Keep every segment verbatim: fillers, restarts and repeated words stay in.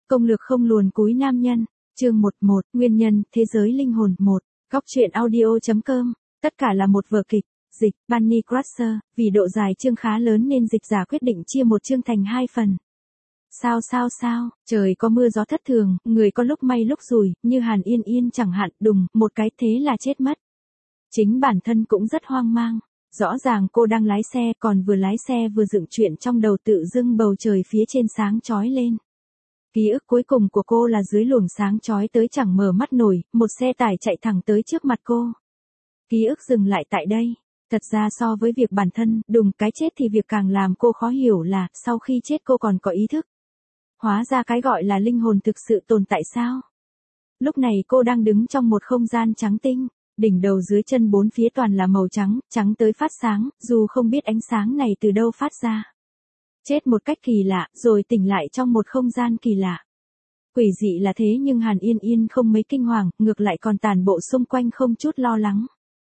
Công lược không luồn cúi nam nhân. Chương một một, Nguyên nhân, thế giới linh hồn một. Góc truyện audio.com. Tất cả là một vở kịch. Dịch, Bunny Crusher. Vì độ dài chương khá lớn nên dịch giả quyết định chia một chương thành hai phần. Sao sao sao, trời có mưa gió thất thường, người có lúc may lúc rủi, như Hàn Yên Yên chẳng hạn, đùng, một cái thế là chết mất. Chính bản thân cũng rất hoang mang. Rõ ràng cô đang lái xe, còn vừa lái xe vừa dựng chuyện trong đầu tự dưng bầu trời phía trên sáng chói lên. Ký ức cuối cùng của cô là dưới luồng sáng chói tới chẳng mở mắt nổi, một xe tải chạy thẳng tới trước mặt cô. Ký ức dừng lại tại đây. Thật ra so với việc bản thân, đùng cái chết thì việc càng làm cô khó hiểu là, sau khi chết cô còn có ý thức. Hóa ra cái gọi là linh hồn thực sự tồn tại sao? Lúc này cô đang đứng trong một không gian trắng tinh, đỉnh đầu dưới chân bốn phía toàn là màu trắng, trắng tới phát sáng, dù không biết ánh sáng này từ đâu phát ra. Chết một cách kỳ lạ, rồi tỉnh lại trong một không gian kỳ lạ. Quỷ dị là thế nhưng Hàn Yên Yên không mấy kinh hoàng, ngược lại còn tản bộ xung quanh không chút lo lắng.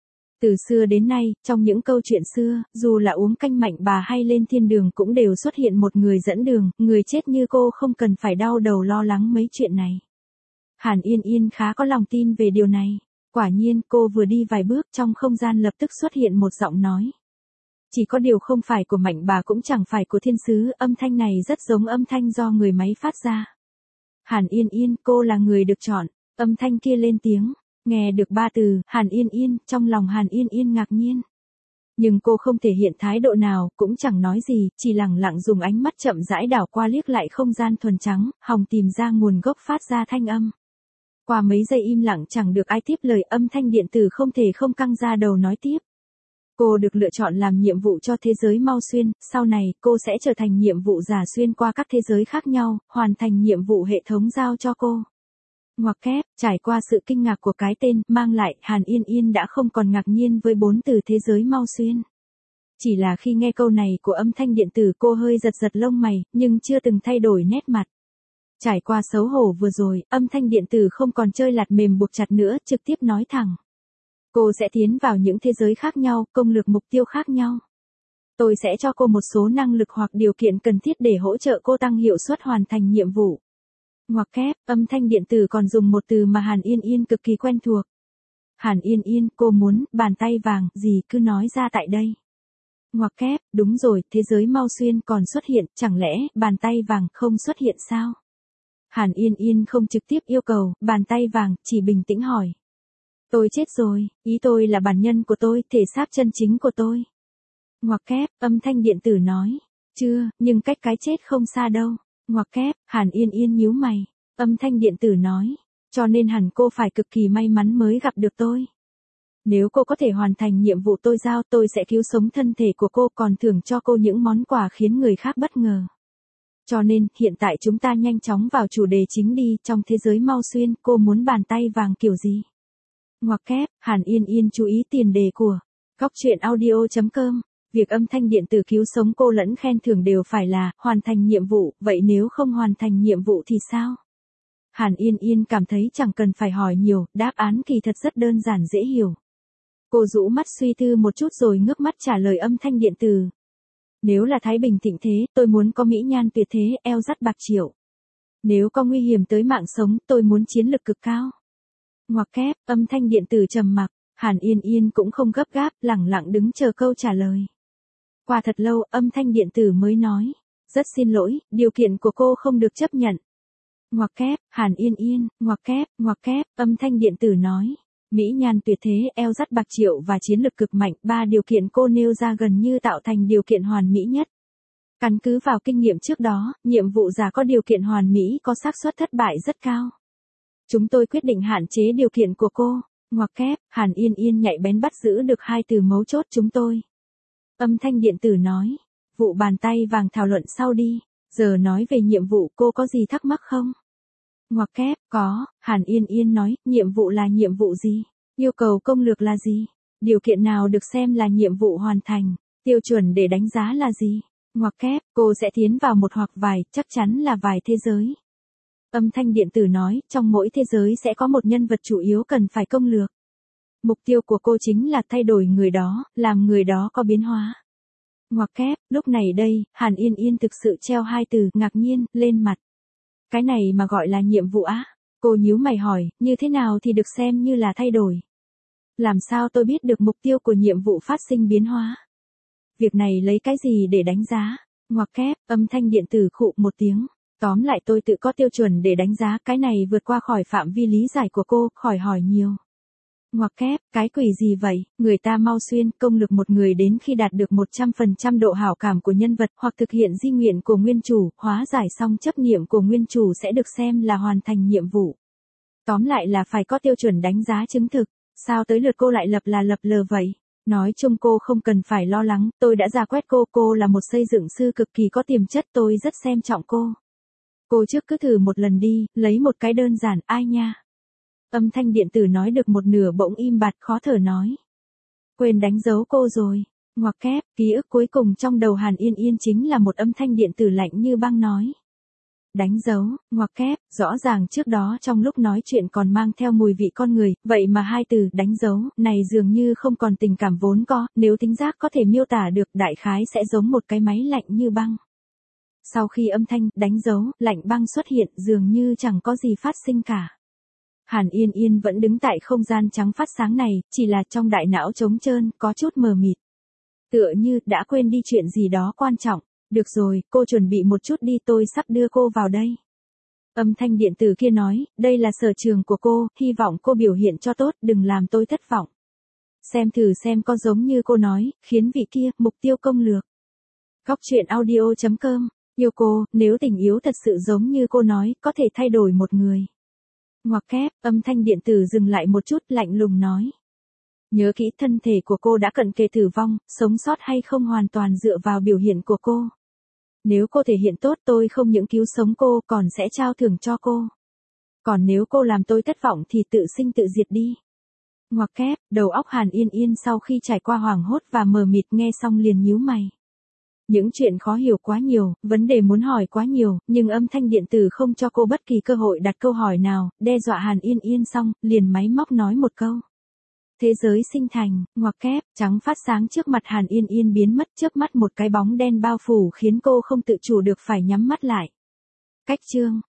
Từ xưa đến nay, trong những câu chuyện xưa, dù là uống canh mạnh bà hay lên thiên đường cũng đều xuất hiện một người dẫn đường, người chết như cô không cần phải đau đầu lo lắng mấy chuyện này. Hàn Yên Yên khá có lòng tin về điều này. Quả nhiên, cô vừa đi vài bước trong không gian lập tức xuất hiện một giọng nói. Chỉ có điều không phải của mạnh bà cũng chẳng phải của thiên sứ, âm thanh này rất giống âm thanh do người máy phát ra. Hàn Yên Yên, cô là người được chọn, âm thanh kia lên tiếng. Nghe được ba từ, Hàn Yên Yên, trong lòng Hàn Yên Yên ngạc nhiên. Nhưng cô không thể hiện thái độ nào, cũng chẳng nói gì, chỉ lẳng lặng dùng ánh mắt chậm rãi đảo qua liếc lại không gian thuần trắng, hòng tìm ra nguồn gốc phát ra thanh âm. Qua mấy giây im lặng chẳng được ai tiếp lời, âm thanh điện tử không thể không căng ra đầu nói tiếp. Cô được lựa chọn làm nhiệm vụ cho thế giới Mau Xuyên, sau này cô sẽ trở thành nhiệm vụ giả xuyên qua các thế giới khác nhau, hoàn thành nhiệm vụ hệ thống giao cho cô. Ngoặc kép, trải qua sự kinh ngạc của cái tên mang lại, Hàn Yên Yên đã không còn ngạc nhiên với bốn từ thế giới Mau Xuyên. Chỉ là khi nghe câu này của âm thanh điện tử cô hơi giật giật lông mày, nhưng chưa từng thay đổi nét mặt. Trải qua xấu hổ vừa rồi, âm thanh điện tử không còn chơi lạt mềm buộc chặt nữa, trực tiếp nói thẳng. Cô sẽ tiến vào những thế giới khác nhau, công lược mục tiêu khác nhau. Tôi sẽ cho cô một số năng lực hoặc điều kiện cần thiết để hỗ trợ cô tăng hiệu suất hoàn thành nhiệm vụ. Ngoặc kép, âm thanh điện tử còn dùng một từ mà Hàn Yên Yên cực kỳ quen thuộc. Hàn Yên Yên, cô muốn, bàn tay vàng, gì cứ nói ra tại đây. Ngoặc kép, đúng rồi, thế giới Mau Xuyên còn xuất hiện, chẳng lẽ, bàn tay vàng không xuất hiện sao? Hàn Yên Yên không trực tiếp yêu cầu, bàn tay vàng, chỉ bình tĩnh hỏi. Tôi chết rồi, ý tôi là bản nhân của tôi, thể xác chân chính của tôi. Ngoặc kép, âm thanh điện tử nói. Chưa, nhưng cách cái chết không xa đâu. Ngoặc kép, Hàn Yên Yên nhíu mày. Âm thanh điện tử nói. Cho nên hẳn cô phải cực kỳ may mắn mới gặp được tôi. Nếu cô có thể hoàn thành nhiệm vụ tôi giao, tôi sẽ cứu sống thân thể của cô, còn thưởng cho cô những món quà khiến người khác bất ngờ. Cho nên, hiện tại chúng ta nhanh chóng vào chủ đề chính đi, trong thế giới Mau Xuyên, cô muốn bàn tay vàng kiểu gì? Ngoặc kép, Hàn Yên Yên chú ý tiền đề của Góc truyện audio.com. Việc âm thanh điện tử cứu sống cô lẫn khen thưởng đều phải là hoàn thành nhiệm vụ, vậy nếu không hoàn thành nhiệm vụ thì sao? Hàn Yên Yên cảm thấy chẳng cần phải hỏi nhiều, đáp án kỳ thật rất đơn giản dễ hiểu. Cô rũ mắt suy tư một chút rồi ngước mắt trả lời âm thanh điện tử. Nếu là Thái Bình thịnh thế, tôi muốn có mỹ nhan tuyệt thế, eo dắt bạc triệu. Nếu có nguy hiểm tới mạng sống, tôi muốn chiến lực cực cao. Ngoặc kép, âm thanh điện tử trầm mặc, Hàn Yên Yên cũng không gấp gáp, lẳng lặng đứng chờ câu trả lời. Qua thật lâu, âm thanh điện tử mới nói. Rất xin lỗi, điều kiện của cô không được chấp nhận. Ngoặc kép, Hàn Yên Yên, ngoặc kép, ngoặc kép, âm thanh điện tử nói. Mỹ nhan tuyệt thế, eo dắt bạc triệu và chiến lực cực mạnh, ba điều kiện cô nêu ra gần như tạo thành điều kiện hoàn mỹ nhất. Căn cứ vào kinh nghiệm trước đó, nhiệm vụ giả có điều kiện hoàn mỹ có xác suất thất bại rất cao. Chúng tôi quyết định hạn chế điều kiện của cô. Ngoặc kép, Hàn Yên Yên nhạy bén bắt giữ được hai từ mấu chốt chúng tôi. Âm thanh điện tử nói. Vụ bàn tay vàng thảo luận sau đi. Giờ nói về nhiệm vụ, cô có gì thắc mắc không? Ngoặc kép, có. Hàn Yên Yên nói, nhiệm vụ là nhiệm vụ gì? Yêu cầu công lược là gì? Điều kiện nào được xem là nhiệm vụ hoàn thành? Tiêu chuẩn để đánh giá là gì? Ngoặc kép, cô sẽ tiến vào một hoặc vài, chắc chắn là vài thế giới. Âm thanh điện tử nói, trong mỗi thế giới sẽ có một nhân vật chủ yếu cần phải công lược. Mục tiêu của cô chính là thay đổi người đó, làm người đó có biến hóa. Ngoặc kép, lúc này đây, Hàn Yên Yên thực sự treo hai từ ngạc nhiên lên mặt. Cái này mà gọi là nhiệm vụ á? Cô nhíu mày hỏi, như thế nào thì được xem như là thay đổi? Làm sao tôi biết được mục tiêu của nhiệm vụ phát sinh biến hóa? Việc này lấy cái gì để đánh giá? Ngoặc kép, âm thanh điện tử khụ một tiếng. Tóm lại tôi tự có tiêu chuẩn để đánh giá, cái này vượt qua khỏi phạm vi lý giải của cô, khỏi hỏi nhiều. Ngoặc kép, cái quỷ gì vậy? Người ta mau xuyên, công lực một người đến khi đạt được một trăm phần trăm độ hảo cảm của nhân vật hoặc thực hiện di nguyện của nguyên chủ, hóa giải xong chấp niệm của nguyên chủ sẽ được xem là hoàn thành nhiệm vụ. Tóm lại là phải có tiêu chuẩn đánh giá chứng thực. Sao tới lượt cô lại lập là lập lờ vậy? Nói chung cô không cần phải lo lắng, tôi đã ra quét cô, cô là một xây dựng sư cực kỳ có tiềm chất, tôi rất xem trọng cô. Cô trước cứ thử một lần đi, lấy một cái đơn giản, ai nha. Âm thanh điện tử nói được một nửa bỗng im bặt, khó thở nói. Quên đánh dấu cô rồi. Ngoặc kép, ký ức cuối cùng trong đầu Hàn Yên Yên chính là một âm thanh điện tử lạnh như băng nói. Đánh dấu, ngoặc kép, rõ ràng trước đó trong lúc nói chuyện còn mang theo mùi vị con người, vậy mà hai từ đánh dấu này dường như không còn tình cảm vốn có, nếu tính giác có thể miêu tả được đại khái sẽ giống một cái máy lạnh như băng. Sau khi âm thanh đánh dấu, lạnh băng xuất hiện dường như chẳng có gì phát sinh cả. Hàn Yên Yên vẫn đứng tại không gian trắng phát sáng này, chỉ là trong đại não trống trơn, có chút mờ mịt. Tựa như đã quên đi chuyện gì đó quan trọng. Được rồi, cô chuẩn bị một chút đi, tôi sắp đưa cô vào đây. Âm thanh điện tử kia nói, đây là sở trường của cô, hy vọng cô biểu hiện cho tốt, đừng làm tôi thất vọng. Xem thử xem có giống như cô nói, khiến vị kia, mục tiêu công lược. Góc truyện audio chấm com, yêu cô, nếu tình yếu thật sự giống như cô nói, có thể thay đổi một người. Ngoặc kép, âm thanh điện tử dừng lại một chút, lạnh lùng nói. Nhớ kỹ, thân thể của cô đã cận kề tử vong, sống sót hay không hoàn toàn dựa vào biểu hiện của cô. Nếu cô thể hiện tốt, tôi không những cứu sống cô, còn sẽ trao thưởng cho cô. Còn nếu cô làm tôi thất vọng thì tự sinh tự diệt đi. Ngoặc kép, đầu óc Hàn Yên Yên sau khi trải qua hoảng hốt và mờ mịt nghe xong liền nhíu mày. Những chuyện khó hiểu quá nhiều, vấn đề muốn hỏi quá nhiều, nhưng âm thanh điện tử không cho cô bất kỳ cơ hội đặt câu hỏi nào, đe dọa Hàn Yên Yên xong, liền máy móc nói một câu. Thế giới sinh thành, ngoặc kép, trắng phát sáng trước mặt Hàn Yên Yên biến mất, trước mắt một cái bóng đen bao phủ khiến cô không tự chủ được phải nhắm mắt lại. Cách chương